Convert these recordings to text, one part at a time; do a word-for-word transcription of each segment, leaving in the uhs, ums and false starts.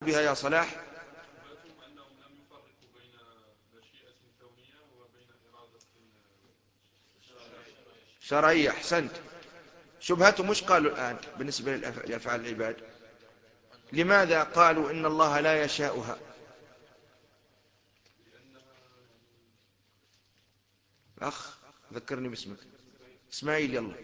بها يا صلاح؟ شرعية. أحسنت. شبهته مش قالوا الآن بالنسبة لأفعال العباد؟ لماذا قالوا إن الله لا يشاؤها؟ أخ ذكرني باسمك. إسماعيل يلا.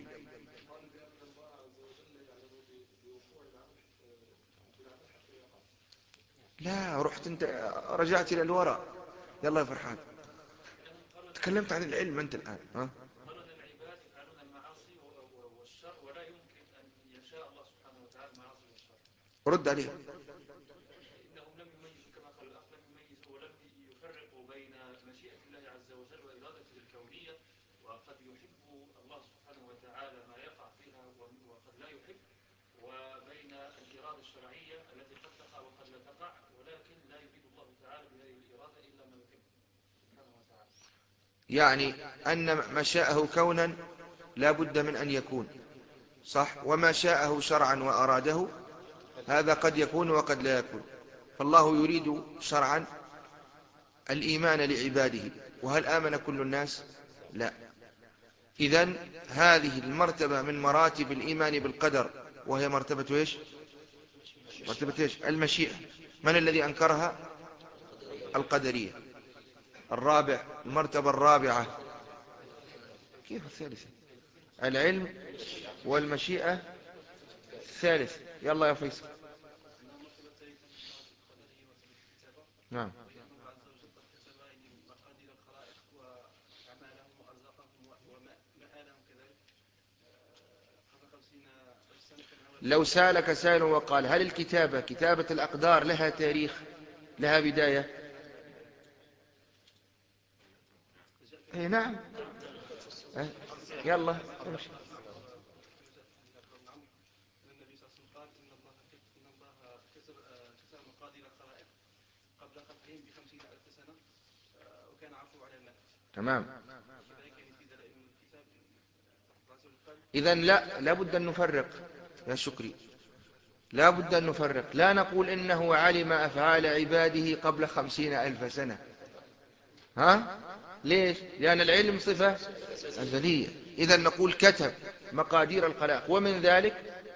لا رحت انت، رجعت الى الوراء. يلا يا فرحان، تكلمت عن العلم انت الان. ها العباد يفعلون المعاصي والشر ولا يمكن ان يشاء الله سبحانه وتعالى المعاصي والشر. رد عليه. انهم لم يميزوا كما قال الاخ، لم يميزوا ولم يفرقوا بين مشيئه الله عز وجل وارادته الكونيه، وقد يحب الله سبحانه وتعالى ما يقع فيها وقد لا يحب، وبين الاراده الشرعيه التي قد تقع وقد لا تقع، ولكن لا يريد الله تعالى بهذه الاراده الا ما يحب سبحانه وتعالى. يعني ان ما شاءه كونا لا بد من ان يكون صح، وما شاءه شرعا واراده هذا قد يكون وقد لا يكون. فالله يريد شرعا الايمان لعباده، وهل امن كل الناس؟ لا. اذن هذه المرتبه من مراتب الايمان بالقدر، وهي مرتبه ايش؟ مرتبه ايش؟ المشيئه. من الذي انكرها؟ القدريه. الرابع، المرتبة الرابعة. كيف الثالثة؟ العلم والمشيئة. الثالث يلا يا فيصل. نعم. لو سالك سائل وقال هل الكتابة كتابة الأقدار لها تاريخ، لها بداية؟ اي نعم. يلا امشي. تمام. إذن لا لابد أن نفرق يا شكري، لابد أن نفرق. لا نقول إنه علم أفعال عباده قبل خمسين ألف سنة. ها؟ ليش؟ لأن العلم صفة أزلية. إذن نقول كتب مقادير الخلائق، ومن ذلك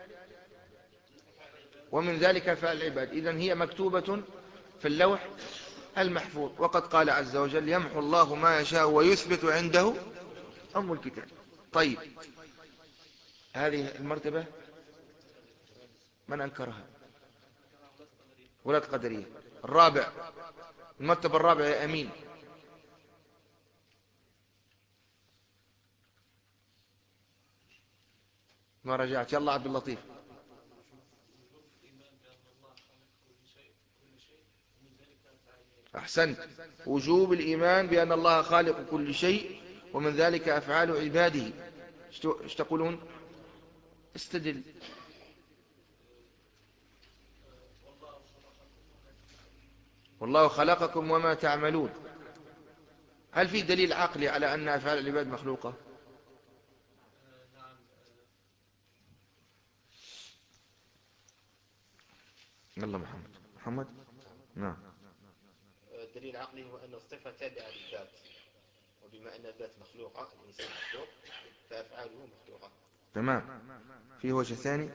ومن ذلك أفعال العباد. إذن هي مكتوبة في اللوح المحفوظ، وقد قال عز وجل يمحو الله ما يشاء ويثبت عنده أم الكتاب. طيب هذه المرتبة من أنكرها؟ ولاة قدرية. الرابع، المرتبة الرابعة يا أمين. ما رجعت. يلا عبد اللطيف. أحسنت. وجوب الإيمان بأن الله خالق كل شيء ومن ذلك أفعال عباده. ايش تقولون؟ استدل. والله خلقكم وما تعملون. هل في دليل عقلي على أن أفعال العباد مخلوقة؟ يلا محمد. محمد. نعم. الدليل العقلي هو أن الصفة تابعة للذات، وبما أن الذات مخلوقة، الإنسان مخلوق، فأفعاله مخلوقة. تمام. في وجه ثاني؟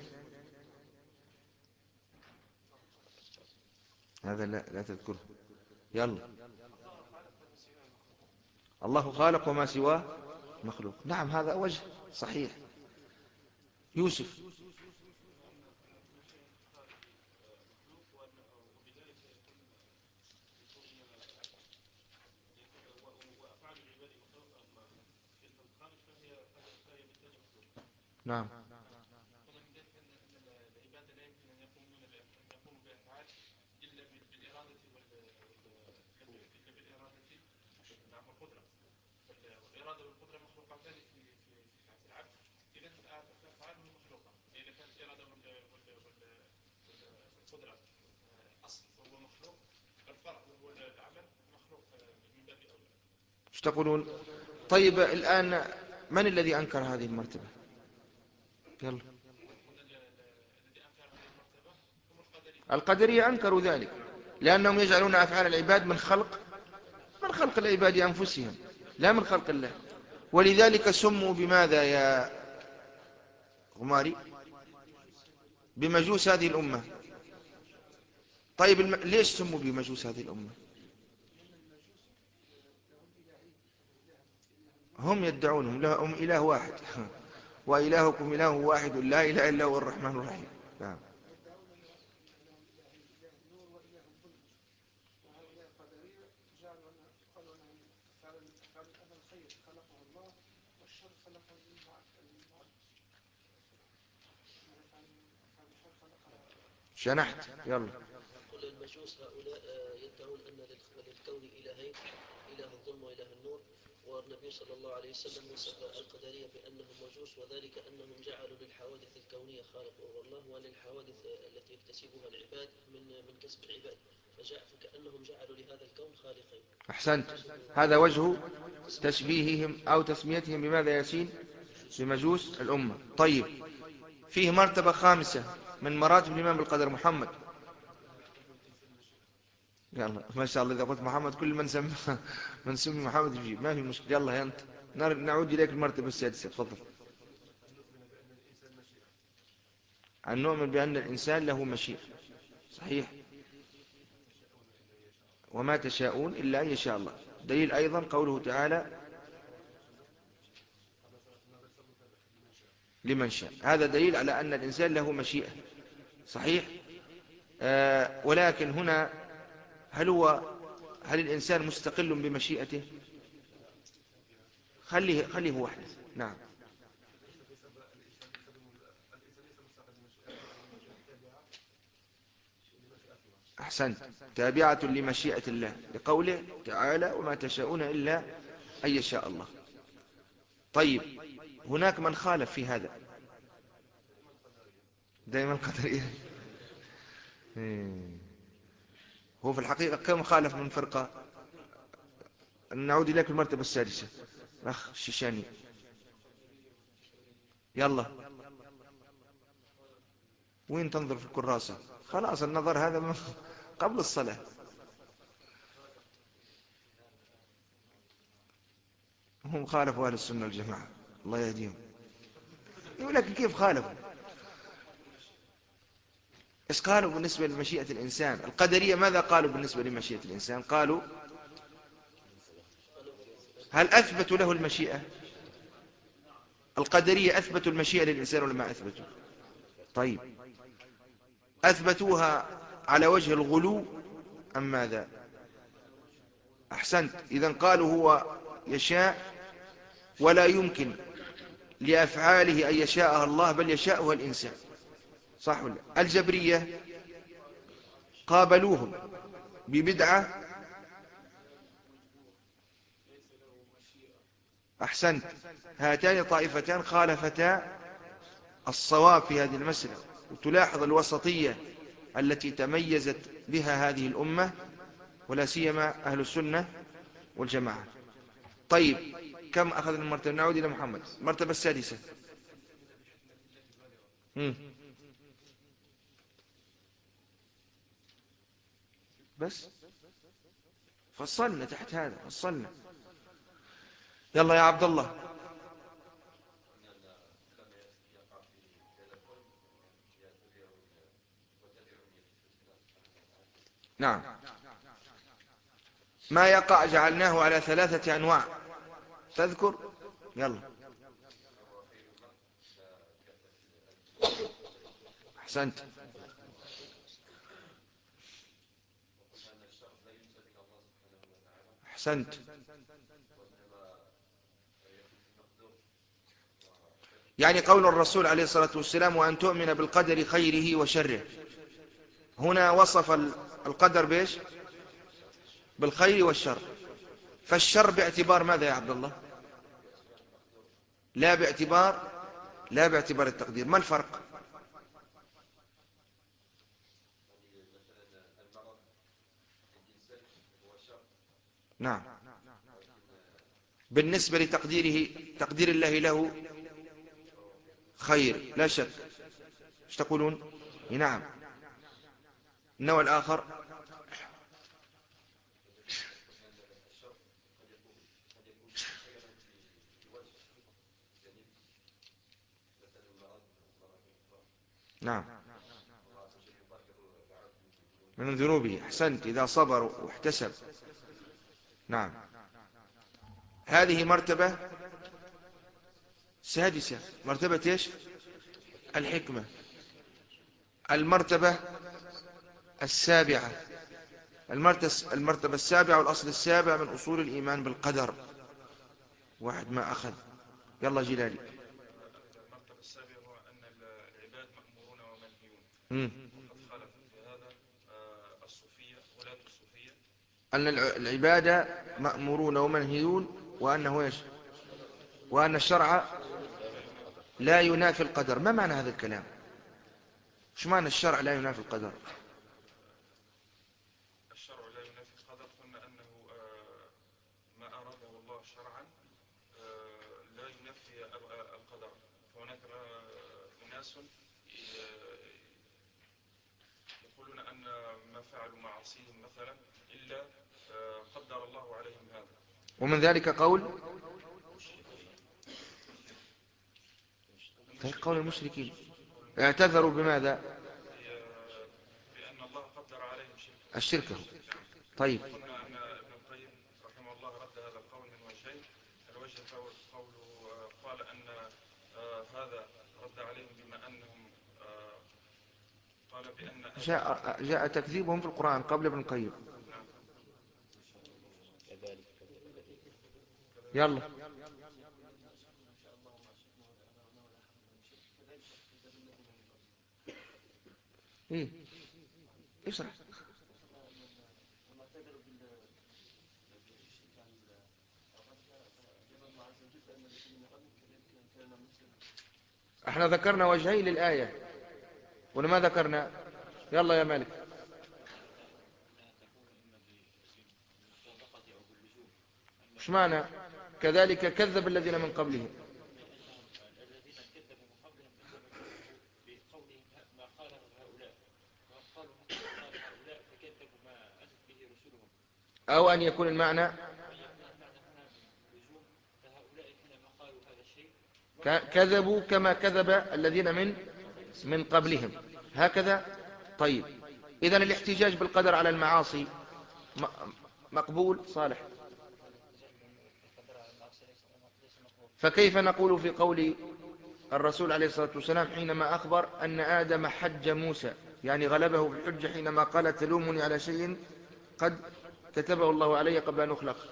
هذا لا, لا تذكره. يلا. الله خالق وما سواه مخلوق. نعم هذا وجه صحيح. يوسف. نعم. ايش تقولون؟ طيب الآن من الذي أنكر هذه المرتبة؟ يلا. القدرية أنكروا ذلك، لأنهم يجعلون أفعال العباد من خلق من خلق العباد أنفسهم لا من خلق الله، ولذلك سموا بماذا يا غماري؟ بمجوس هذه الأمة. طيب الم... ليش سموا بمجوس هذه الأمة؟ هم يدعونهم لهم إله واحد وإلهكم إله واحد لا إله إلا هو الرحمن الرحيم. نعم. شنحت يلا. كل المجوس هؤلاء يدعون أن للكون إلهين، إله الظلم وإله النور، والنبي صلى الله عليه وسلم وصف القدرية بأنهم مجوس، وذلك أنهم جعلوا للحوادث الكونية خالق وهو الله، وللحوادث التي يكتسبها العباد من من كسب العباد، فكأنهم جعلوا لهذا الكون خالقين. أحسنت، هذا وجه تشبيههم أو تسميتهم بماذا ياسين؟ بمجوس الأمة. طيب، فيه مرتبة خامسة من مراتب الإيمان بالقدر. محمد يلا، ما شاء الله إذا قلت محمد كل من سمي من سمي محمد يجيب، ما في مشكلة. يلا يا أنت، نعود إليك المرتبة السادسة. تفضل. أن نؤمن بأن الإنسان له مشيئة. صحيح. وما تشاءون إلا أن يشاء الله. دليل أيضا قوله تعالى لمن شاء، هذا دليل على أن الإنسان له مشيئة. صحيح. آه ولكن هنا هل هو هل الإنسان مستقل بمشيئته؟ خليه خليه وحده. نعم. أحسنت، تابعة لمشيئة الله، لقوله تعالى وما تشاءون إلا أن يشاء الله. طيب، هناك من خالف في هذا دائما القدرية. هو في الحقيقة كم خالف من فرقة؟ نعود إليك المرتبة السادسة. أخ الشيشاني يلا. وين تنظر في الكراسة؟ خلاص النظر هذا من قبل الصلاة. هم خالفوا أهل السنة والجماعة، الله يهديهم. يقول لك كيف خالفوا؟ إيش قالوا بالنسبة لمشيئة الإنسان؟ القدرية ماذا قالوا بالنسبة لمشيئة الإنسان؟ قالوا هل أثبتوا له المشيئة؟ القدرية أثبتوا المشيئة للإنسان ولا ما أثبتوا؟ طيب، أثبتوها على وجه الغلو أم ماذا؟ أحسنت، إذن قالوا هو يشاء ولا يمكن لأفعاله أن يشاءها الله بل يشاءها الإنسان. صح ولا؟ الجبرية قابلوهم ببدعة. أحسنت، هاتان طائفتان خالفتا الصواب في هذه المسألة، وتلاحظ الوسطية التي تميزت بها هذه الأمة ولا سيما أهل السنة والجماعة. طيب، كم أخذنا المرتبة؟ نعود إلى محمد. المرتبة السادسة. مم. بس فصلنا تحت هذا، فصلنا. يلا يا عبد الله. نعم، ما يقع جعلناه على ثلاثة أنواع. تذكر؟ يلا. أحسنت. أحسنت. يعني قول الرسول عليه الصلاة والسلام وأن تؤمن بالقدر خيره وشره، هنا وصف القدر بإيش؟ بالخير والشر. فالشر باعتبار ماذا يا عبد الله؟ لا باعتبار لا باعتبار التقدير. ما الفرق؟ نعم، بالنسبة لتقديره تقدير الله له خير لا شك. ايش تقولون؟ نعم. النوع الآخر نعم من ذنوبه، أحسنت، إذا صبر واحتسب. نعم، هذه مرتبة سادسة، مرتبة إيش؟ الحكمة. المرتبة السابعة، المرتبة السابعة والأصل السابع من أصول الإيمان بالقدر. واحد ما أخذ، يلا جلالي. المرتبة السابعة هو أن العباد مأمورون ومنهيون. مم. وقد خالف في هذا آه، الصوفية، ولاة الصوفية، أن العبادة مأمورون ومنهيون، وأنه إيش؟ وأن الشرع لا ينافي القدر. ما معنى هذا الكلام؟ شو معنى الشرع لا ينافي القدر؟ الشرع لا ينافي القدر، قلنا أنه آه، ما أراده الله شرعا آه، لا ينافي القدر. فهناك آه، أناس آه، يقولون أن ما فعلوا معاصيهم مثلا إلا آه، قدر الله عليهم هذا. ومن ذلك قول قول المشركين، اعتذروا بماذا؟ بأن الله قدر عليهم شركه. الشركة. طيب، قلنا أن ابن القيم رحمه الله رد هذا القول من وجهين. الوجه الأول قوله آه، قال أن آه، هذا رد عليهم بما أنهم آه، قال بأن جاء, جاء تكذيبهم في القرآن قبل ابن القيم. نعم. كذلك كذب الذين يلا ايه اشرح. احنا ذكرنا وجهين للآية ولا ما ذكرنا؟ يلا يا مالك. ايش معنى كذلك كذب الذين من قبلهم؟ الذين كذبوا من قبلهم كذبوا بقولهم ما قاله هؤلاء، وقالوا قال هؤلاء فكذبوا ما أتت به رسلهم. أو أن يكون المعنى أن يكون المعنى هنا لزوم، فهؤلاء حينما قالوا هذا الشيء كذبوا كما كذب الذين من من قبلهم، هكذا. طيب، إذن الاحتجاج بالقدر على المعاصي مقبول صالح. فكيف نقول في قول الرسول عليه الصلاة والسلام حينما أخبر أن آدم حج موسى، يعني غلبه في الحجة حينما قال تلومني على شيء قد كتبه الله علي قبل أن أخلق؟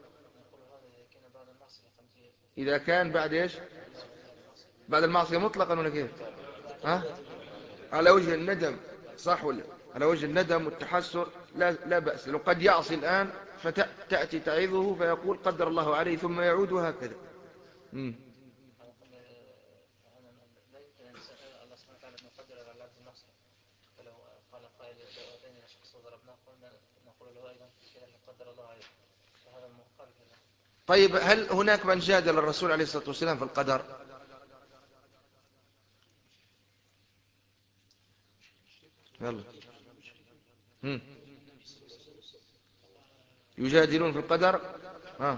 إذا كان بعد إيش؟ بعد المعصية مطلقا ولا كيف؟ ها؟ على وجه الندم، صح ولا؟ على وجه الندم والتحسر لا, لا بأس، لو قد يعصي الآن فتأتي تعظه فيقول قدر الله عليه ثم يعود وهكذا. مم. لا يمكن أن الله سبحانه وتعالى أن يقدر على العبد المعصية. فلو قال قائل لو أتاني شخص وضربناه قلنا نقول له أيضا كذا قدر الله عليه، فهذا مخالف. طيب، هل هناك من جادل الرسول عليه الصلاة والسلام في القدر؟ يلا. مم. يجادلون في القدر. ها.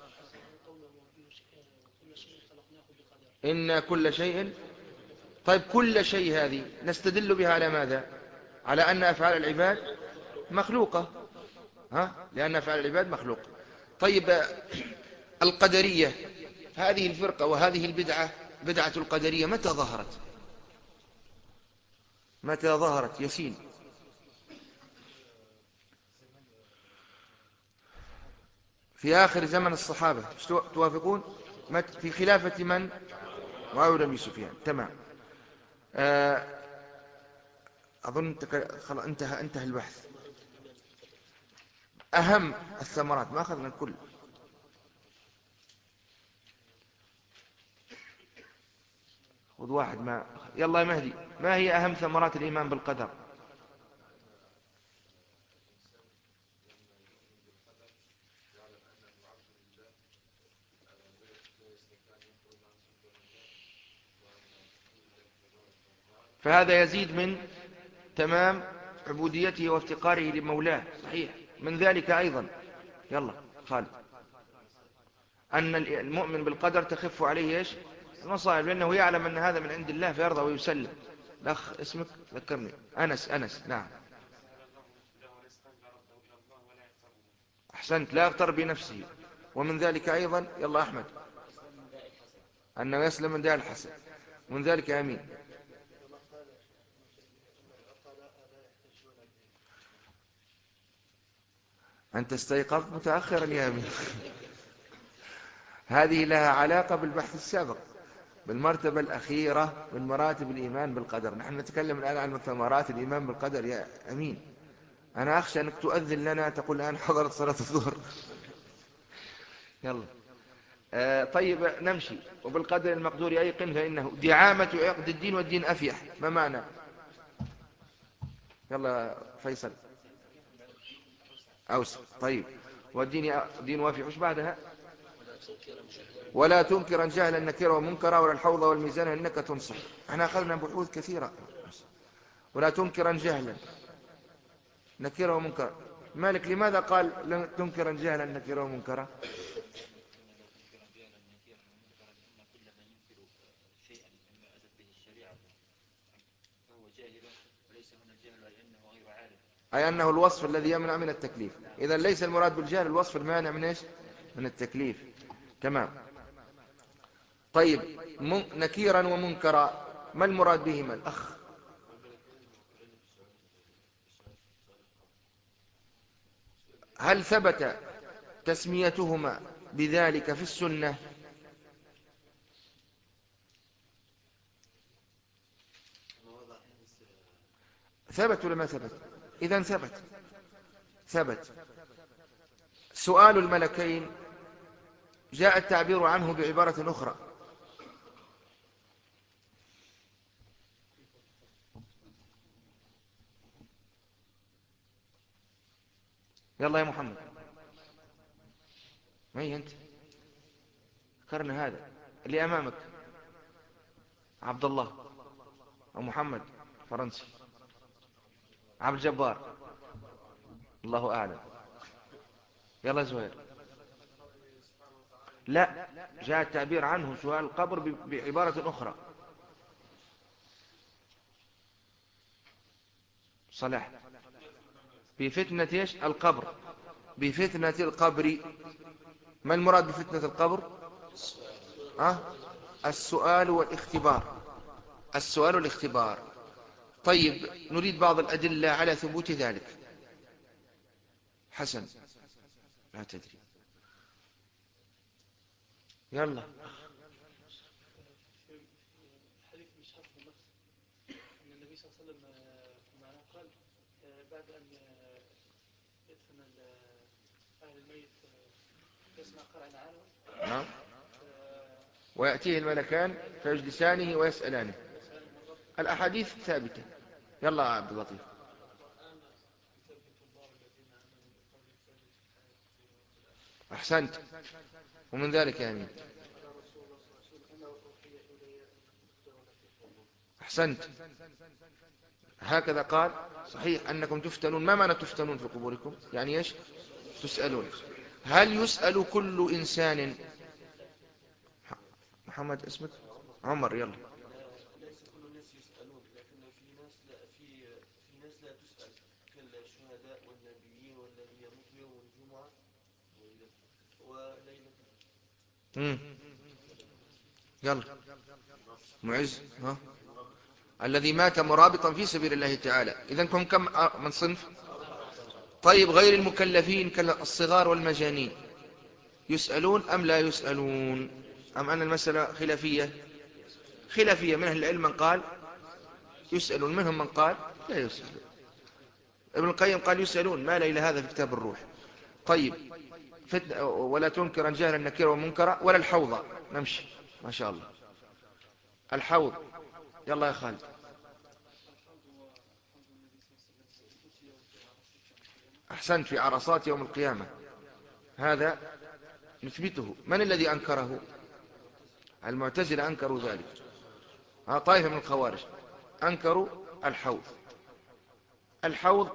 إن كل شيء. طيب، كل شيء هذه نستدل بها على ماذا؟ على أن أفعال العباد مخلوقة، ها؟ لأن أفعال العباد مخلوقة. طيب، القدرية هذه الفرقة وهذه البدعة، بدعة القدرية، متى ظهرت؟ متى ظهرت ياسين؟ في آخر زمن الصحابة، توافقون؟ في خلافة من؟ معاوية بن سفيان. تمام. آه، أظن خلاص انتهى انتهى البحث. أهم الثمرات، ما أخذنا الكل. خذ واحد ما. يلا يا مهدي، ما هي أهم ثمرات الإيمان بالقدر؟ فهذا يزيد من تمام عبوديته وافتقاره لمولاه. صحيح. من ذلك أيضا، يلا خالد، أن المؤمن بالقدر تخف عليه إيش؟ المصائب، لأنه يعلم أن هذا من عند الله فيرضى ويسلم. الأخ اسمك ذكرني. أنس. أنس نعم. أحسنت، لا يغتر بنفسه. ومن ذلك أيضا، يلا أحمد، أنه يسلم من داء الحسد. ومن ذلك أمين. أنت استيقظت متأخرا يا أمين. هذه لها علاقة بالبحث السابق، بالمرتبة الأخيرة من مراتب الإيمان بالقدر. نحن نتكلم الآن عن ثمرات الإيمان بالقدر يا أمين. أنا أخشى أنك تؤذن لنا تقول الآن حضرت صلاة الظهر. يلا آه طيب نمشي. وبالقدر المقدور أيقن فإنه دعامة عقد الدين، والدين أفيح. ما معنى؟ يلا فيصل. أوسع. طيب والدين دين وافي. وش بعدها؟ ولا تنكرا جهلا نكرا ومنكرا، ولا الحوض والميزان إنك تنصح. احنا أخذنا بحوث كثيرة. ولا تنكرا جهلا نكرا ومنكرا. مالك لماذا قال لن تنكرا جهلا نكرا ومنكرا؟ أي أنه الوصف الذي يمنع من التكليف. إذا ليس المراد بالجهل الوصف المانع من إيش؟ من التكليف. تمام. طيب نكيرا ومنكرا ما المراد بهما الأخ؟ هل ثبت تسميتهما بذلك في السنة؟ ثبت ولا ما ثبت؟ إذن ثبت. ثبت. سؤال الملكين جاء التعبير عنه بعبارة أخرى. يلا يا محمد. ما هي أنت؟ ذكرنا هذا اللي أمامك. عبد الله أو محمد فرنسي. عبد الجبار. الله أعلم. يلا زهير. لا، جاء التعبير عنه سؤال القبر بعبارة أخرى. صلاح. بفتنة إيش؟ القبر. بفتنة القبر. ما المراد بفتنة القبر؟ أه؟ السؤال والاختبار. السؤال والاختبار. طيب نريد بعض الأدلة على ثبوت ذلك. حسن. لا تدري. يلا. حديث مصحف النفس أن النبي صلى الله عليه وسلم معناه قال بعد أن يدفن أهل الميت يسمع قرع نعاله. نعم. ويأتيه الملكان فيجلسانه ويسألانه. الأحاديث ثابتة. يلا عبد اللطيف. أحسنت. ومن ذلك يا أمين. أحسنت. هكذا قال. صحيح أنكم تفتنون. ما معنى تفتنون في قبوركم؟ يعني إيش؟ تسألون. هل يسأل كل إنسان؟ محمد اسمك؟ عمر. يلا. ليس كل الناس يسألون، لكن في ناس لا في في ناس لا تسأل كالشهداء والنبيين والذي يموت يوم الجمعة وليلة. امم يلا. معز. ها؟ الذي مات مرابطا في سبيل الله تعالى. إذن كم كم من صنف؟ طيب غير المكلفين كالصغار والمجانين يسألون أم لا يسألون؟ أم أن المسألة خلافية؟ خلافية. من أهل العلم من قال يسألون، منهم من قال لا يسألون. ابن القيم قال يسألون، ما لا إلى هذا في كتاب الروح. طيب فتنة. ولا تنكرا جهلا نكرا ومنكرا، ولا الحوض. نمشي. ما شاء الله. الحوض. يلا يا خالد. أحسنت. في عرصات يوم القيامة. هذا نثبته. من الذي أنكره؟ المعتزلة أنكروا ذلك. ها طائفة من الخوارج أنكروا الحوض. الحوض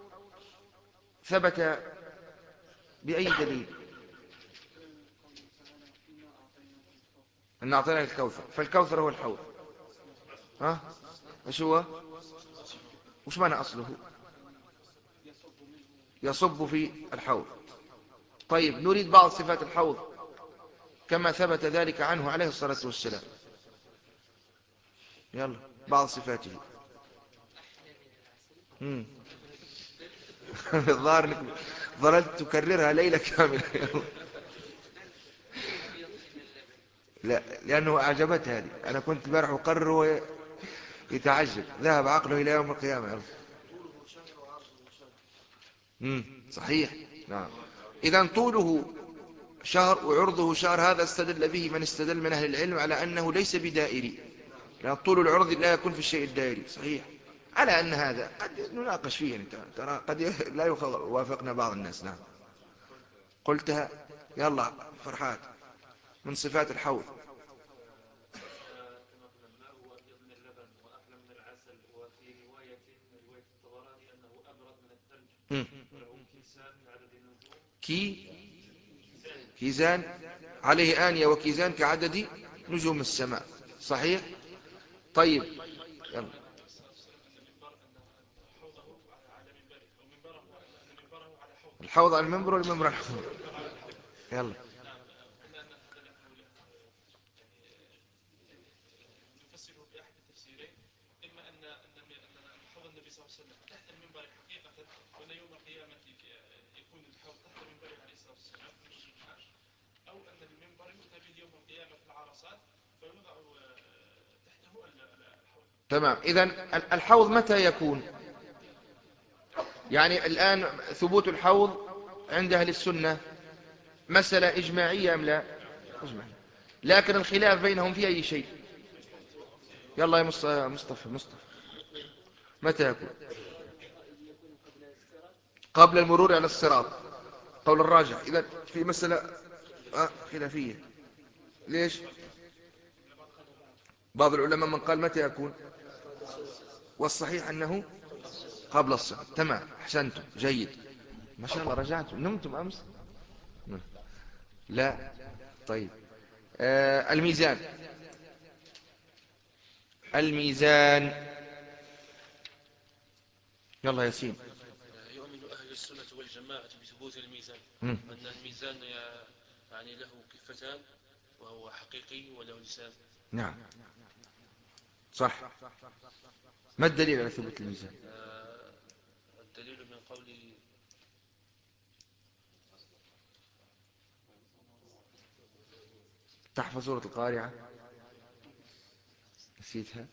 ثبت بأي دليل؟ إن أعطيناك الكوثر، فالكوثر هو الحوض. ها ايش هو؟ وش معنى أصله؟ يصب في الحوض. طيب نريد بعض صفات الحوض كما ثبت ذلك عنه عليه الصلاة والسلام. يلا بعض صفاته. امم الظاهر انك ظللت تكررها ليلة كاملة. لا لأنه أعجبت هذه، أنا كنت البارح أقرر وهو يتعجب، ذهب عقله إلى يوم القيامة. يلا. طوله شهر وعرضه شهر. امم صحيح. نعم. إذا طوله شهر وعرضه شهر، هذا استدل به من استدل من أهل العلم على أنه ليس بدائري، لأن طول العرض لا يكون في الشيء الدائري. صحيح. على أن هذا قد نناقش فيه، يعني ترى قد لا يوافقنا بعض الناس. نعم قلتها. يلا فرحات من صفات الحوض. كما قلنا الماء أبيض من اللبن وأحلى من العسل، وفي رواية رواية الطبراني أنه أبرد من الثلج، مم. وله كيسان بعدد النجوم. كي كيزان عليه آنية وكيزان كعدد نجوم السماء. صحيح. طيب يلا. الحوض على المنبر والمنبر على الحوض. يلا. نفسره بأحد التفسيرين، إما أن أن حوض النبي صلى الله عليه وسلم تحت المنبر حقيقة، وأن يوم القيامة يكون الحوض تحت المنبر عليه الصلاة والسلام في نصف النهار، أو أن المنبر يؤتى به يوم القيامة في العرصات فيوضع تحته الحوض. تمام. إذن الحوض متى يكون؟ يعني الآن ثبوت الحوض عند أهل السنة مسألة إجماعية أم لا؟ إجماعية. لكن الخلاف بينهم في أي شيء؟ يلا يا مصطفى. مصطفى متى يكون؟ قبل المرور على الصراط، قول الراجح. إذن في مسألة خلافية. ليش؟ بعض العلماء من قال متى يكون، والصحيح أنه قبل الصراط. تمام أحسنتم جيد ما شاء الله. رجعتم، نمتم أمس؟ لا. طيب آه الميزان. الميزان يلا ياسين. يؤمن أهل السنة والجماعة بثبوت الميزان، م. أن الميزان يعني له كفتان وهو حقيقي وله لسان. نعم صح. ما الدليل على ثبوت الميزان؟ آه الدليل من قول تحفظ سورة القارعة؟ نسيتها.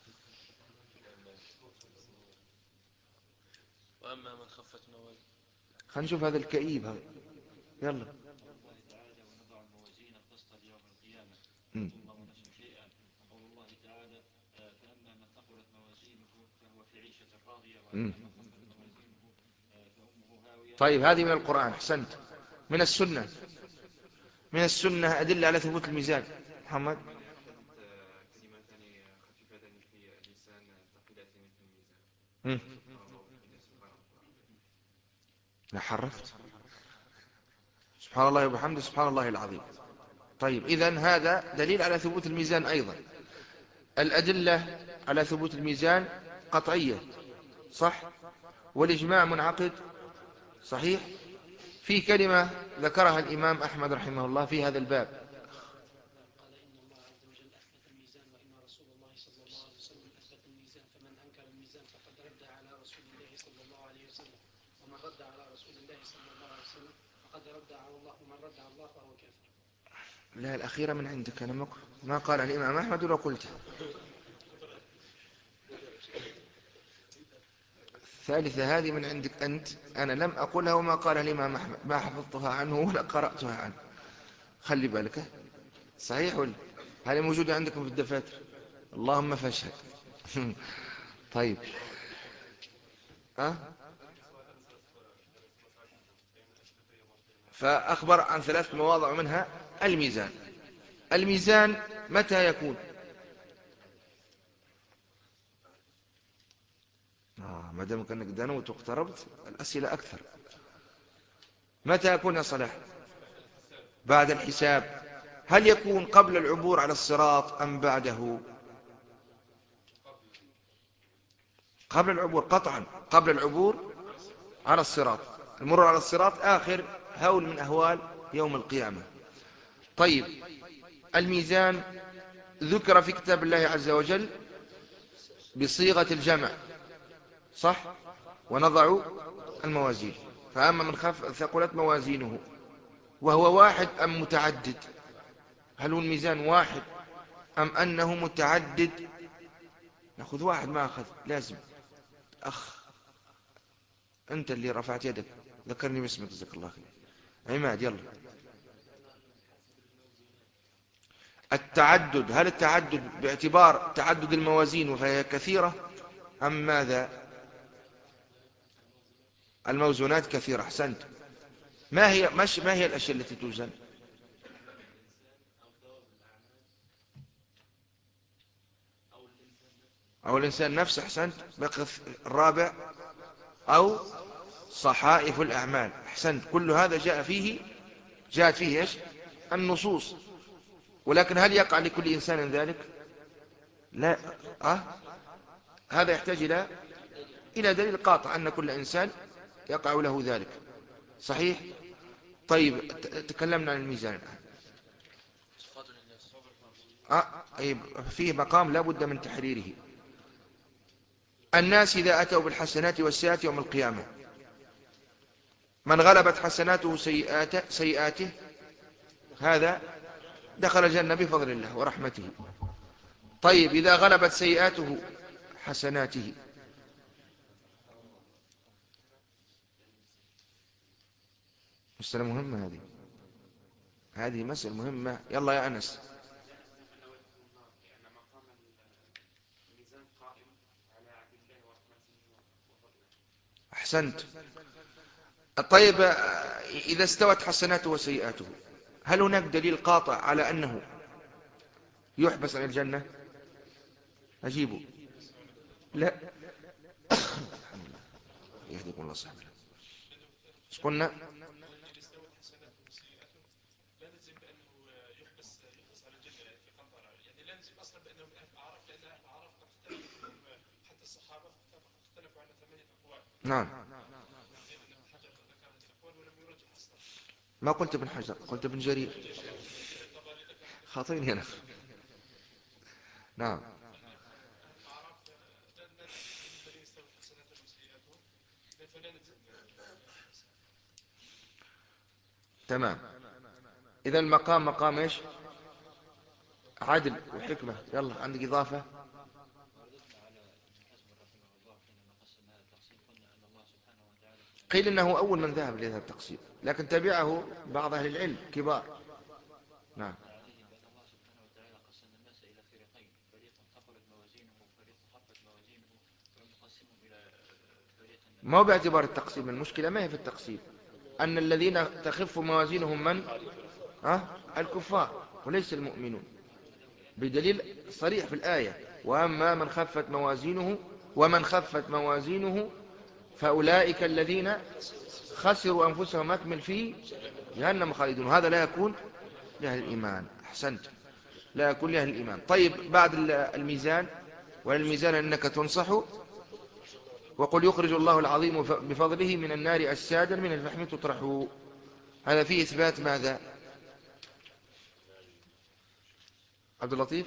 وأما من خفت موازين. خلينا نشوف هذا الكئيب هذا. يلا. الله تعالى ونضع الموازين القسط ليوم القيامة م. لا تظلم نفس شيئا. وقول الله تعالى فأما من ثقلت موازينه فهو في عيشة راضية وأما م. من خفت موازينه فأمه هاوية. طيب هذه من القرآن. أحسنت. من السنة. من السنة أدلة على ثبوت الميزان. محمد. كلمتان خفيفتان في اللسان ثقيلتان في الميزان. م. سبحان الله وبحمده سبحان الله. لا حرفت. سبحان الله وبحمده سبحان الله العظيم. طيب إذن هذا دليل على ثبوت الميزان أيضا. الأدلة على ثبوت الميزان قطعية صح، والإجماع منعقد صحيح. في كلمة ذكرها الإمام أحمد رحمه الله في هذا الباب، قال إن الله عز وجل أثبت الميزان وإن رسول الله صلى الله عليه وسلم أثبت الميزان، فمن أنكر الميزان فقد رد على رسول الله صلى الله عليه وسلم، ومن رد على رسول الله صلى الله عليه وسلم فقد رد على الله، ومن رد على الله فهو كافر. لا الأخيرة من عندك، أنا ما قال الإمام أحمد ولا قلت. الثالثة هذه من عندك أنت، أنا لم أقولها وما قال الإمام أحمد، ما حفظتها عنه ولا قرأتها عنه. خلي بالك. صحيح ولا هذه موجودة عندكم في الدفاتر؟ اللهم فاشهد. طيب أه؟ فأخبر عن ثلاث مواضع منها الميزان. الميزان متى يكون؟ آه ما دام كأنك دنوت واقتربت الأسئلة أكثر. متى يكون يا صلاح؟ بعد الحساب. هل يكون قبل العبور على الصراط أم بعده؟ قبل العبور قطعا، قبل العبور على الصراط. المرور على الصراط آخر هول من أهوال يوم القيامة. طيب، الميزان ذكر في كتاب الله عز وجل بصيغة الجمع، صح؟ ونضع الموازين، فأما من خف ثقلت موازينه، وهو واحد أم متعدد؟ هل هو الميزان واحد أم أنه متعدد؟ نأخذ واحد، ما أخذ لازم. أخ أنت اللي رفعت يدك، ذكرني باسمك جزاك الله خير. عماد يلا. التعدد، هل التعدد باعتبار تعدد الموازين وفهي كثيرة أم ماذا؟ الموزونات كثيرة، أحسنت. ما هي مش ما هي الأشياء التي توزن؟ أو الإنسان نفسه، أحسنت. بقي الرابع أو صحائف الأعمال، أحسنت. كل هذا جاء فيه جاءت فيه إيش؟ النصوص. ولكن هل يقع لكل إنسان ذلك؟ لا. أه؟ هذا يحتاج إلى إلى دليل قاطع أن كل إنسان يقع له ذلك، صحيح؟ طيب، تكلمنا عن الميزان الآن. أه؟ فيه مقام لا بد من تحريره. الناس إذا أتوا بالحسنات والسيئات يوم القيامة، من غلبت حسناته سيئاته, سيئاته هذا دخل الجنة بفضل الله ورحمته. طيب، إذا غلبت سيئاته حسناته، مسألة مهمة هذه هذه مسألة مهمة. يلا يا أنس. أحسنت. طيب، إذا استوت حسناته وسيئاته، هل هناك دليل قاطع على أنه يحبس عن الجنة؟ أجيبه. لا. يهديكم الله صحبه. ايش قلنا؟ نعم. ما قلت ابن حجر، قلت ابن جرير. خاطئني أنا. نعم. تمام. إذا المقام مقام إيش؟ عدل وحكمة. يلا، عندك إضافة؟ قيل إنه أول من ذهب لهذا التقسيم، لكن تبعه بعض أهل العلم كبار. نعم. ما هو باعتبار التقسيم، المشكلة ما هي في التقسيم، أن الذين تخف موازينهم من أه؟ الكفار وليس المؤمنون، بدليل صريح في الآية: وأما من خفت موازينه ومن خفت موازينه فأولئك الذين خسروا أنفسهم أكمل في جهنم خالدون. هذا لا يكون لأهل الإيمان. أحسنت، لا يكون لأهل الإيمان. طيب، بعد الميزان، والميزان أنك تنصح، وقل يخرج الله العظيم بفضله من النار أجسادا من الفحم تطرح. هذا فيه إثبات ماذا؟ عبد اللطيف.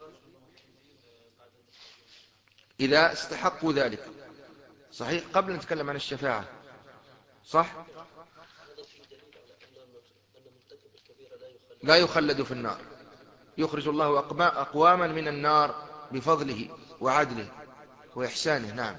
إذا استحقوا ذلك، صحيح. قبل أن نتكلم عن الشفاعة، صح، لا يخلد في النار. يخرج الله أقواما من النار بفضله وعدله وإحسانه. نعم.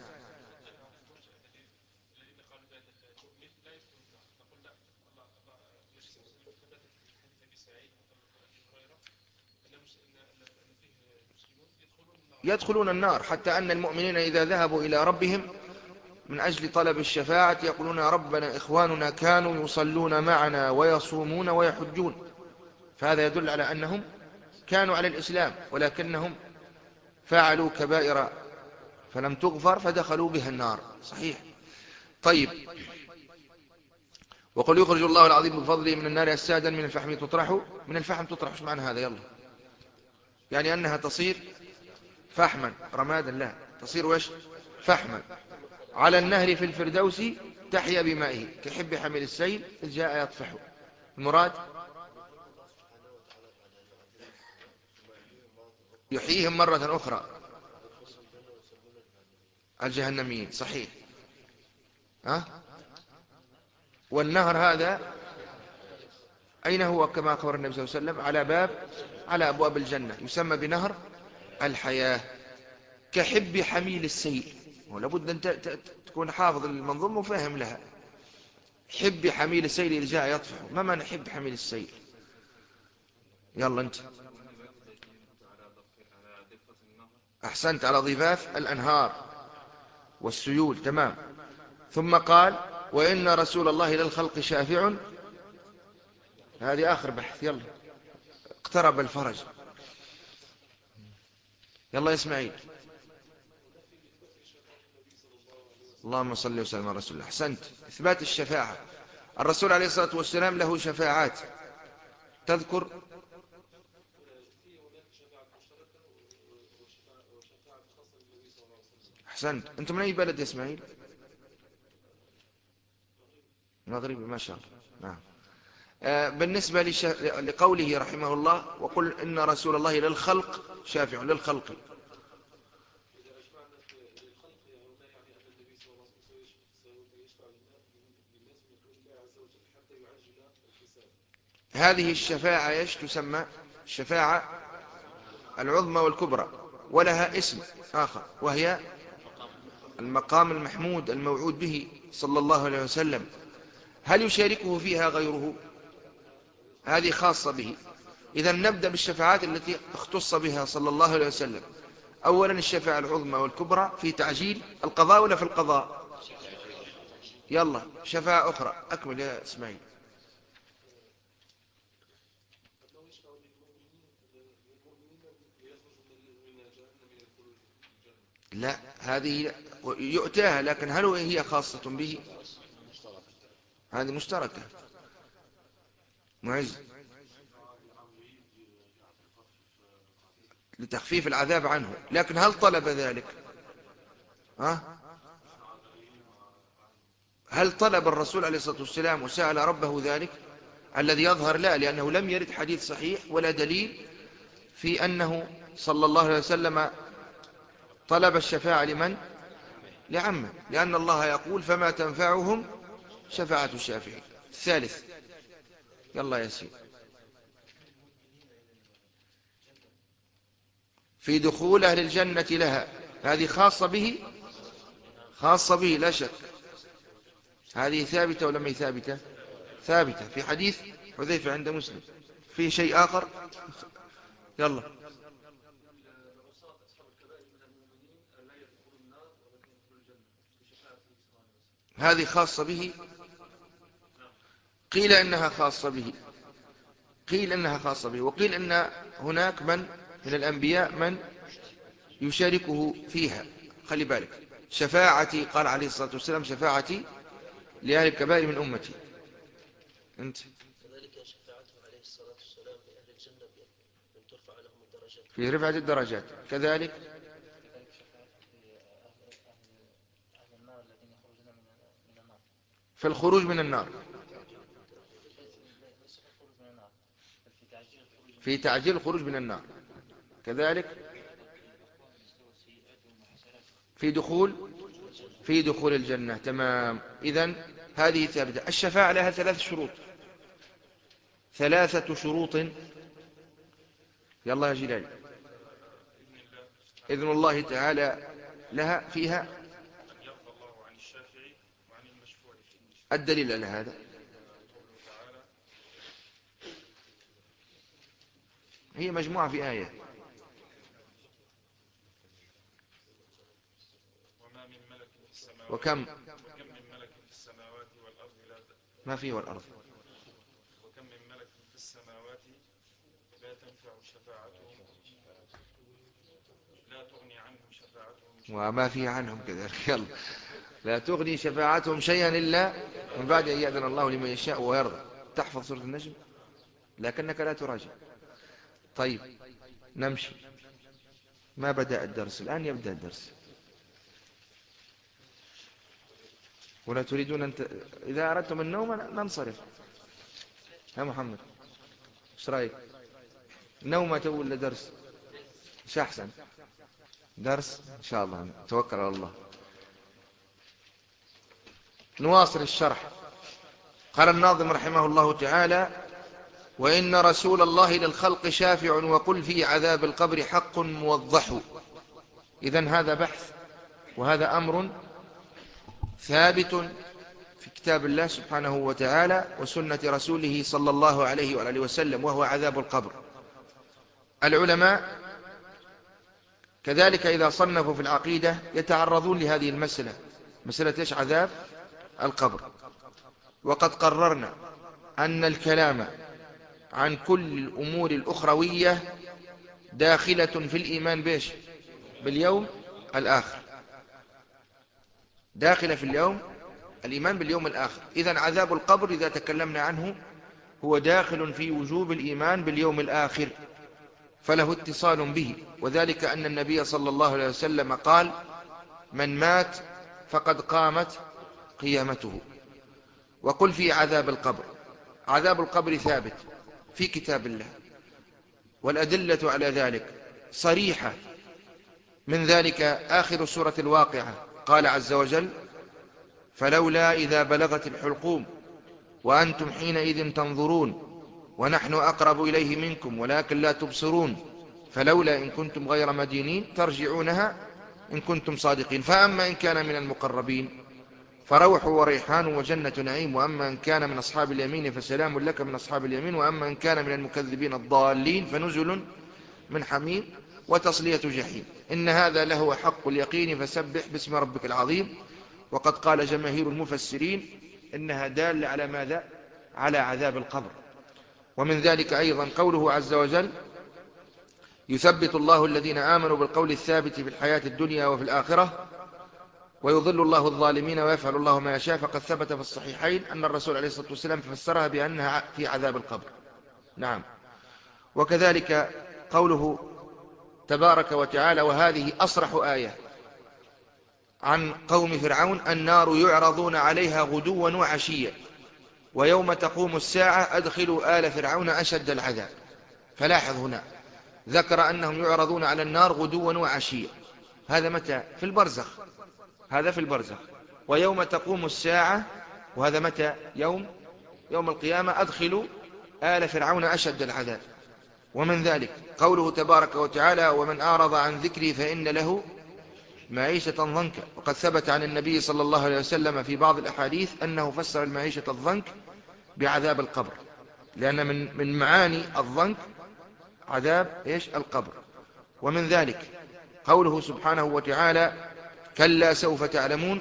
يدخلون النار، حتى أن المؤمنين إذا ذهبوا إلى ربهم من أجل طلب الشفاعة يقولون: ربنا إخواننا كانوا يصلون معنا ويصومون ويحجون. فهذا يدل على أنهم كانوا على الإسلام، ولكنهم فعلوا كبائر فلم تغفر فدخلوا بها النار. صحيح. طيب، وقل يخرج الله العظيم بفضله من النار أسادا من الفحم تطرح. من الفحم تطرح، ايش معنى هذا؟ يلا، يعني أنها تصير فحما رمادا؟ لا، تصير وش؟ فحما على النهر في الفردوس تحيا بمائه كحب حمل السيل إذ جاء يطفح. المراد يحييهم مرة أخرى الجهنميين. صحيح. ها؟ والنهر هذا أين هو؟ كما أخبر النبي صلى الله عليه وسلم على باب على أبواب الجنة، يسمى بنهر الحياة كحب حميل السيل. ولابد أن تكون حافظ المنظومة وفاهم لها. حب حميل السيل إذا جاء يطفح، ما معنى حب حميل السيل؟ يلا أنت. أحسنت، على ضفاف الأنهار والسيول. تمام. ثم قال وإن رسول الله للخلق شافع. هذه آخر بحث. يلا، اقترب الفرج. يلا يا إسماعيل. اللهم صل وسلم على رسول الله. أحسنت، إثبات الشفاعة. الرسول عليه الصلاة والسلام له شفاعات، تذكر؟ أحسنت. أنت من أي بلد يا إسماعيل؟ مغربي، ما شاء الله. نعم. آه بالنسبة لش... لقوله رحمه الله وقل إن رسول الله للخلق شافع، للخلق، هذه الشفاعة ايش تسمى؟ الشفاعة العظمى والكبرى، ولها اسم آخر وهي المقام المحمود الموعود به صلى الله عليه وسلم. هل يشاركه فيها غيره؟ هذه خاصة به. إذا نبدأ بالشفاعات التي اختص بها صلى الله عليه وسلم. أولا الشفاعة العظمى والكبرى في تعجيل القضاء ولا في القضاء؟ يلا، شفاعة أخرى، أكمل يا إسماعيل. لا، هذه يؤتاها، لكن هل هي خاصة به؟ هذه مشتركة. معز، لتخفيف العذاب عنه، لكن هل طلب ذلك؟ ها؟ هل طلب الرسول عليه الصلاة والسلام وسأل ربه ذلك؟ الذي يظهر لا، لأنه لم يرد حديث صحيح ولا دليل في أنه صلى الله عليه وسلم طلب الشفاعة لمن؟ لعمه، لأن الله يقول فما تنفعهم شفاعة الشافعين. الثالث، يلا يا سيدي. في دخول أهل الجنة لها، هذه خاصة به، خاصة به لا شك. هذه ثابتة ولا ما هي ثابتة؟ ثابتة في حديث حذيفة عند مسلم. في شيء آخر؟ يلا. هذه خاصة به، قيل إنها خاصة به، قيل إنها خاصة به، وقيل إن هناك من من الأنبياء من يشاركه فيها. خلي بالك، شفاعتي قال عليه الصلاة والسلام شفاعتي لأهل الكبائر من أمتي. أنت كذلك شفاعته عليه الصلاة والسلام لأهل الجنة بأن ترفع لهم الدرجات، في رفعة الدرجات. كذلك كذلك شفاعته في أهل أهل أهل النار الذين يخرجون من من النار، في الخروج من النار، ليس في الخروج من النار، بل في تعجيل الخروج من في تعجيل الخروج من النار. كذلك في دخول في دخول الجنة. تمام. إذن هذه ثابتة. الشفاعة لها ثلاث شروط، ثلاثة شروط. يلا يا جلال. إذن الله تعالى لها فيها أن يرضى الله عن الشافع وعن المشفوع فيه. الدليل على هذا قوله تعالى هي مجموعة في آية وما من ملك في السماوات وكم وكم من ملك في السماوات والأرض لا ما فيه والأرض وكم من ملك في السماوات لا تنفع شفاعتهم لا تغني عنهم شفاعتهم وما فيه عنهم كذلك. يلا، لا تغني شفاعتهم شيئا إلا من بعد أن يأذن الله لمن يشاء ويرضى. تحفظ سورة النجم لكنك لا تراجع. طيب نمشي. ما بدأ الدرس؟ الآن يبدأ الدرس. ولا تريدون أن ت... إذا أردتم النوم ننصرف. ها محمد، ايش رايك؟ نومة ولا درس؟ ايش أحسن؟ درس إن شاء الله. توكل على الله. نواصل الشرح. قال الناظم رحمه الله تعالى: وإن رسول الله للخلق شافع وقل في عذاب القبر حق موضح. إذن هذا بحث، وهذا أمر ثابت في كتاب الله سبحانه وتعالى وسنة رسوله صلى الله عليه وآله وسلم، وهو عذاب القبر. العلماء كذلك إذا صنفوا في العقيدة يتعرضون لهذه المسألة، مسألة إيش؟ عذاب القبر. وقد قررنا أن الكلام عن كل الأمور الأخروية داخلة في الإيمان بيش باليوم الآخر، داخلة في اليوم الإيمان باليوم الآخر. إذن عذاب القبر إذا تكلمنا عنه هو داخل في وجوب الإيمان باليوم الآخر، فله اتصال به. وذلك أن النبي صلى الله عليه وسلم قال: من مات فقد قامت قيامته. وقل في عذاب القبر. عذاب القبر ثابت في كتاب الله، والأدلة على ذلك صريحة. من ذلك آخر سورة الواقعة، قال عز وجل: فلولا إذا بلغت الحلقوم وأنتم حينئذ تنظرون ونحن أقرب إليه منكم ولكن لا تبصرون فلولا إن كنتم غير مدينين ترجعونها إن كنتم صادقين. فأما إن كان من المقربين فروح وريحان وجنة نعيم، وأما إن كان من أصحاب اليمين فسلام لك من أصحاب اليمين، وأما إن كان من المكذبين الضالين فنزل من حميم وتصلية جحيم. إن هذا له حق اليقين فسبح باسم ربك العظيم. وقد قال جماهير المفسرين إنها دالة على ماذا؟ على عذاب القبر. ومن ذلك أيضا قوله عز وجل: يثبت الله الذين آمنوا بالقول الثابت في الحياة الدنيا وفي الآخرة ويضل الله الظالمين ويفعل الله ما يشاء. فقد ثبت في الصحيحين أن الرسول عليه الصلاة والسلام فسرها بأنها في عذاب القبر. نعم. وكذلك قوله تبارك وتعالى: وهذه أصرح آية عن قوم فرعون: النار يعرضون عليها غدوا وعشيا ويوم تقوم الساعة أدخلوا آل فرعون أشد العذاب. فلاحظ هنا ذكر أنهم يعرضون على النار غدوا وعشيا. هذا متى؟ في البرزخ. هذا في البرزخ. ويوم تقوم الساعة، وهذا متى؟ يوم يوم القيامة، أدخلوا آل فرعون أشد العذاب. ومن ذلك قوله تبارك وتعالى: ومن أعرض عن ذكري فإن له معيشة ضنكا. وقد ثبت عن النبي صلى الله عليه وسلم في بعض الأحاديث أنه فسر المعيشة الضنك بعذاب القبر، لأن من من معاني الضنك عذاب إيش؟ القبر. ومن ذلك قوله سبحانه وتعالى: كلا سوف تعلمون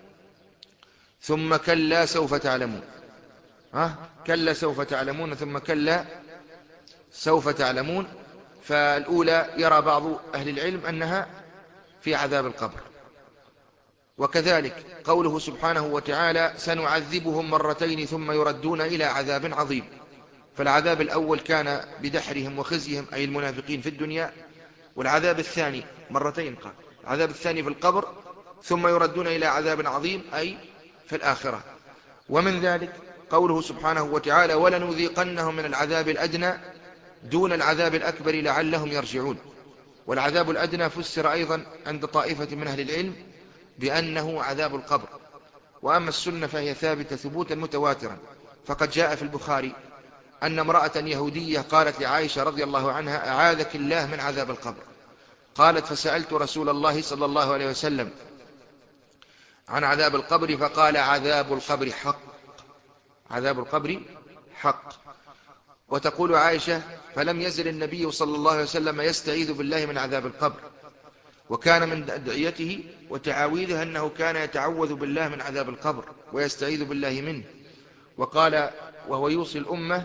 ثم كلا سوف تعلمون. ها؟ كلا سوف تعلمون ثم كلا سوف تعلمون. فالأولى يرى بعض أهل العلم أنها في عذاب القبر. وكذلك قوله سبحانه وتعالى: سنعذبهم مرتين ثم يردون إلى عذاب عظيم. فالعذاب الأول كان بدحرهم وخزيهم أي المنافقين في الدنيا، والعذاب الثاني مرتين، قال العذاب الثاني في القبر، ثم يردون إلى عذاب عظيم أي في الآخرة. ومن ذلك قوله سبحانه وتعالى: ولنذيقنهم من العذاب الأدنى دون العذاب الأكبر لعلهم يرجعون. والعذاب الأدنى فسر أيضا عند طائفة من أهل العلم بأنه عذاب القبر. وأما السنة فهي ثابتة ثبوتا متواترا. فقد جاء في البخاري أن امرأة يهودية قالت لعائشة رضي الله عنها: أعاذك الله من عذاب القبر. قالت: فسألت رسول الله صلى الله عليه وسلم عن عذاب القبر فقال: عذاب القبر حق، عذاب القبر حق. وتقول عائشة: فلم يزل النبي صلى الله عليه وسلم يستعيذ بالله من عذاب القبر، وكان من أدعيته وتعاويذه أنه كان يتعوذ بالله من عذاب القبر ويستعيذ بالله منه. وقال وهو يوصي الأمة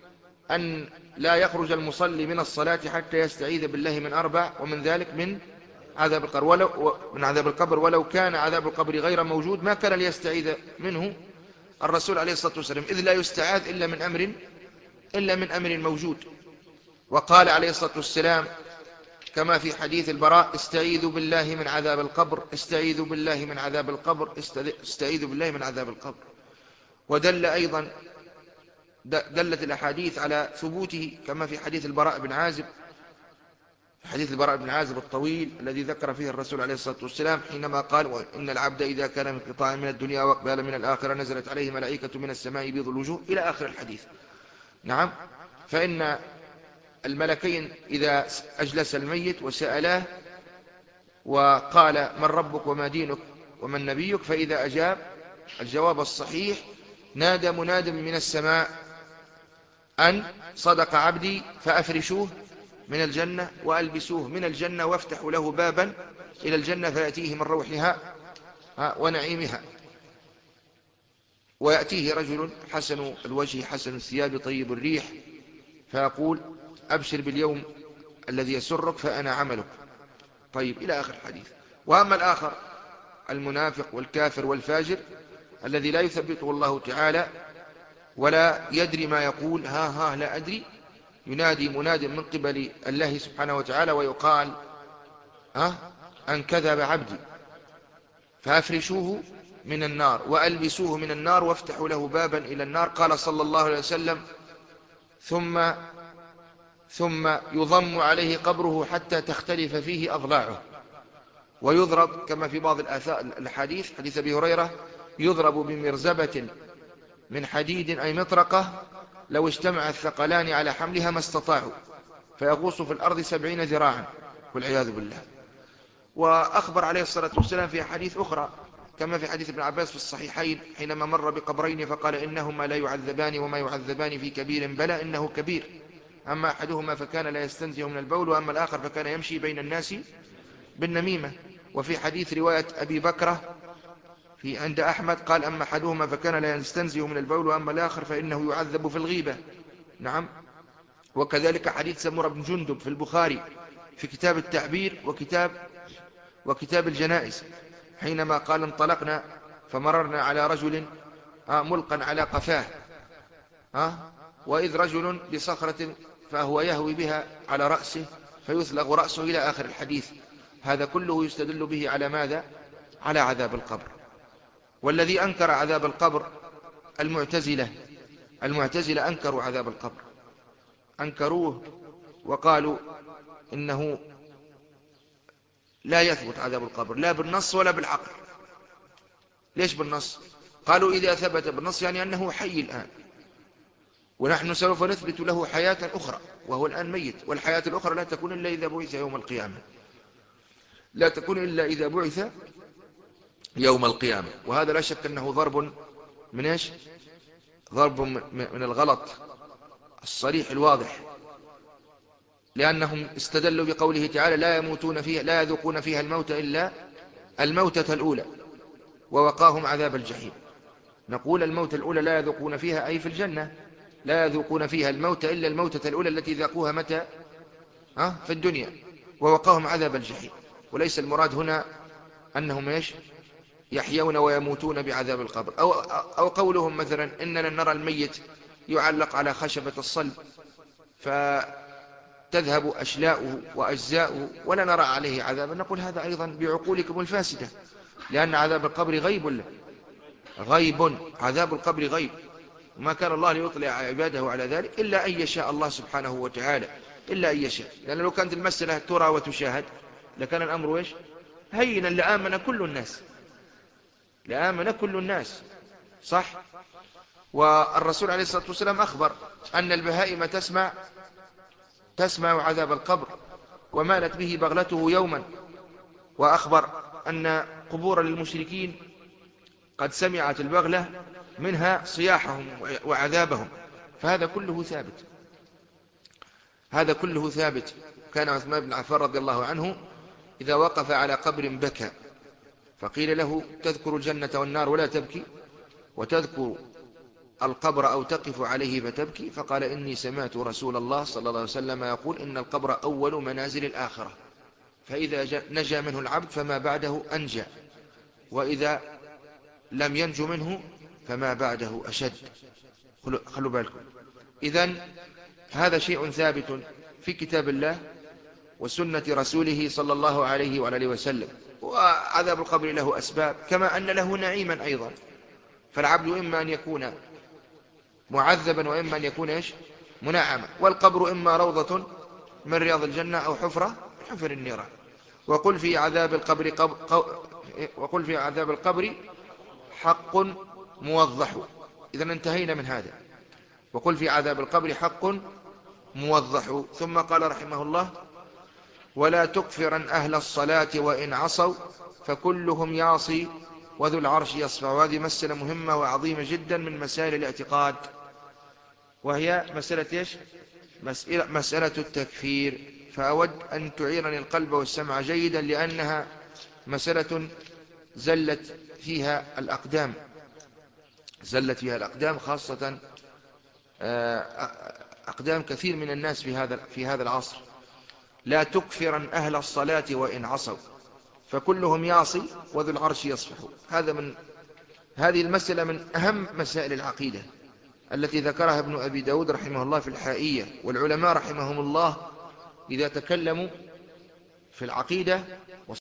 أن لا يخرج المصلي من الصلاة حتى يستعيذ بالله من أربع، ومن ذلك من عذاب القبر ولو من عذاب القبر ولو كان عذاب القبر غير موجود ما كان ليستعيذ منه الرسول عليه الصلاة والسلام، إذ لا يستعاذ إلا من أمر إلا من أمر موجود. وقال عليه الصلاة والسلام كما في حديث البراء: استعيذوا بالله من عذاب القبر، استعيذوا بالله من عذاب القبر، استعيذوا بالله من عذاب القبر. ودل أيضا دلت الأحاديث على ثبوته كما في حديث البراء بن عازب، حديث البراء بن عازب الطويل الذي ذكر فيه الرسول عليه الصلاة والسلام حينما قال: وإن العبد إذا كان من قطاع من الدنيا وأقبال من الآخرة نزلت عليه ملائكة من السماء بيض الوجوه إلى آخر الحديث. نعم، فإن الملكين إذا أجلس الميت وسألاه وقال: من ربك وما دينك ومن نبيك، فإذا أجاب الجواب الصحيح نادى مناد من السماء أن صدق عبدي فأفرشوه من الجنة وألبسوه من الجنة وافتحوا له بابا إلى الجنة فيأتيه من روحها ونعيمها. ويأتيه رجل حسن الوجه حسن الثياب طيب الريح فيقول: أبشر باليوم الذي يسرك فأنا عملك. طيب إلى آخر الحديث. وأما الآخر المنافق والكافر والفاجر الذي لا يثبته الله تعالى ولا يدري ما يقول، ها ها لا أدري، ينادي مناد من قبل الله سبحانه وتعالى ويقال: ها أن كذب عبدي فأفرشوه من النار وألبسوه من النار وافتحوا له بابا إلى النار. قال صلى الله عليه وسلم: ثم ثم يضم عليه قبره حتى تختلف فيه أضلاعه، ويضرب كما في بعض الحديث حديث أبي هريرة: يضرب بمرزبة من حديد أي مطرقة لو اجتمع الثقلان على حملها ما استطاعوا، فيغوص في الأرض سبعين ذراعا والعياذ بالله. وأخبر عليه الصلاة والسلام في حديث أخرى كما في حديث ابن عباس في الصحيحين حينما مر بقبرين فقال: إنهما لا يعذبان وما يعذبان في كبير، بلى إنه كبير، أما أحدهما فكان لا يستنزه من البول، وأما الآخر فكان يمشي بين الناس بالنميمة. وفي حديث رواية أبي بكرة في عند أحمد قال: أما أحدهما فكان لا يستنزه من البول، وأما الآخر فإنه يعذب في الغيبة. نعم. وكذلك حديث سمرة بن جندب في البخاري في كتاب التعبير وكتاب وكتاب الجنائز حينما قال: انطلقنا فمررنا على رجل ملقا على قفاه، وإذ رجل بصخرة فهو يهوي بها على رأسه فيثلغ رأسه إلى آخر الحديث. هذا كله يستدل به على ماذا؟ على عذاب القبر. والذي أنكر عذاب القبر المعتزلة المعتزلة أنكروا عذاب القبر، أنكروه وقالوا إنه لا يثبت عذاب القبر لا بالنص ولا بالعقل. ليش بالنص؟ قالوا إذا ثبت بالنص يعني أنه حي الآن، ونحن سوف نثبت له حياة أخرى وهو الآن ميت، والحياة الأخرى لا تكون إلا إذا بعث يوم القيامة، لا تكون إلا إذا بعث يوم القيامة. وهذا لا شك أنه ضرب من إيش؟ ضرب من الغلط الصريح الواضح، لأنهم استدلوا بقوله تعالى: لا يموتون فيها لا يذوقون فيها الموت إلا الموتة الأولى ووقاهم عذاب الجحيم. نقول الموتة الأولى لا يذوقون فيها أي في الجنة، لا يذوقون فيها الموت إلا الموتة الأولى التي ذاقوها متى؟ أه؟ في الدنيا، ووقاهم عذاب الجحيم. وليس المراد هنا أنهم إيش؟ يحيون ويموتون بعذاب القبر، أو, أو قولهم مثلا إننا نرى الميت يعلق على خشبة الصلب فتذهب أشلاؤه وأجزاؤه ولا نرى عليه عذابا، نقول هذا أيضا بعقولكم الفاسدة، لأن عذاب القبر غيب غيب عذاب القبر غيب، وما كان الله ليطلع عباده على ذلك إلا أن يشاء الله سبحانه وتعالى، إلا أن يشاء. لأن لو كانت المسألة ترى وتشاهد لكان الأمر إيش؟ هينا لآمن كل الناس، لآمن كل الناس، صح؟ والرسول عليه الصلاة والسلام أخبر أن البهائم تسمع تسمع عذاب القبر ومالت به بغلته يوما، وأخبر أن قبور للمشركين قد سمعت البغلة منها صياحهم وعذابهم. فهذا كله ثابت، هذا كله ثابت. كان عثمان بن عفان رضي الله عنه إذا وقف على قبر بكى، فقيل له: تذكر الجنة والنار ولا تبكي، وتذكر القبر أو تقف عليه فتبكي؟ فقال: إني سمعت رسول الله صلى الله عليه وسلم يقول: إن القبر أول منازل الآخرة، فإذا نجا منه العبد فما بعده أنجى، وإذا لم ينجو منه فما بعده أشد. خلوا بالكم. إذن هذا شيء ثابت في كتاب الله وسنة رسوله صلى الله عليه وعلى آله وسلم. وعذاب القبر له أسباب كما أن له نعيما أيضا، فالعبد إما أن يكون معذبا وإما أن يكون إيش منعما، والقبر إما روضة من رياض الجنة أو حفرة من حفر النيران. وقل في عذاب القبر قب... قو... وقل في عذاب القبر حق موضح. إذا انتهينا من هذا. وقل في عذاب القبر حق موضح. ثم قال رحمه الله: ولا تكفرن أهل الصلاة وإن عصوا فكلهم يعصي وذو العرش يصفع. وهذه مسألة مهمة وعظيمة جدا من مسائل الاعتقاد، وهي مسألة إيش؟ مسألة, مسألة التكفير. فأود أن تعيرني القلب والسمع جيدا، لأنها مسألة زلت فيها الأقدام، زلت فيها الأقدام، خاصة أقدام كثير من الناس في هذا في هذا العصر. لا تكفرن أهل الصلاة وإن عصوا فكلهم يعصي وذو العرش يصفح. هذا من هذه المسألة من أهم مسائل العقيدة التي ذكرها ابن أبي داود رحمه الله في الحائية. والعلماء رحمهم الله إذا تكلموا في العقيدة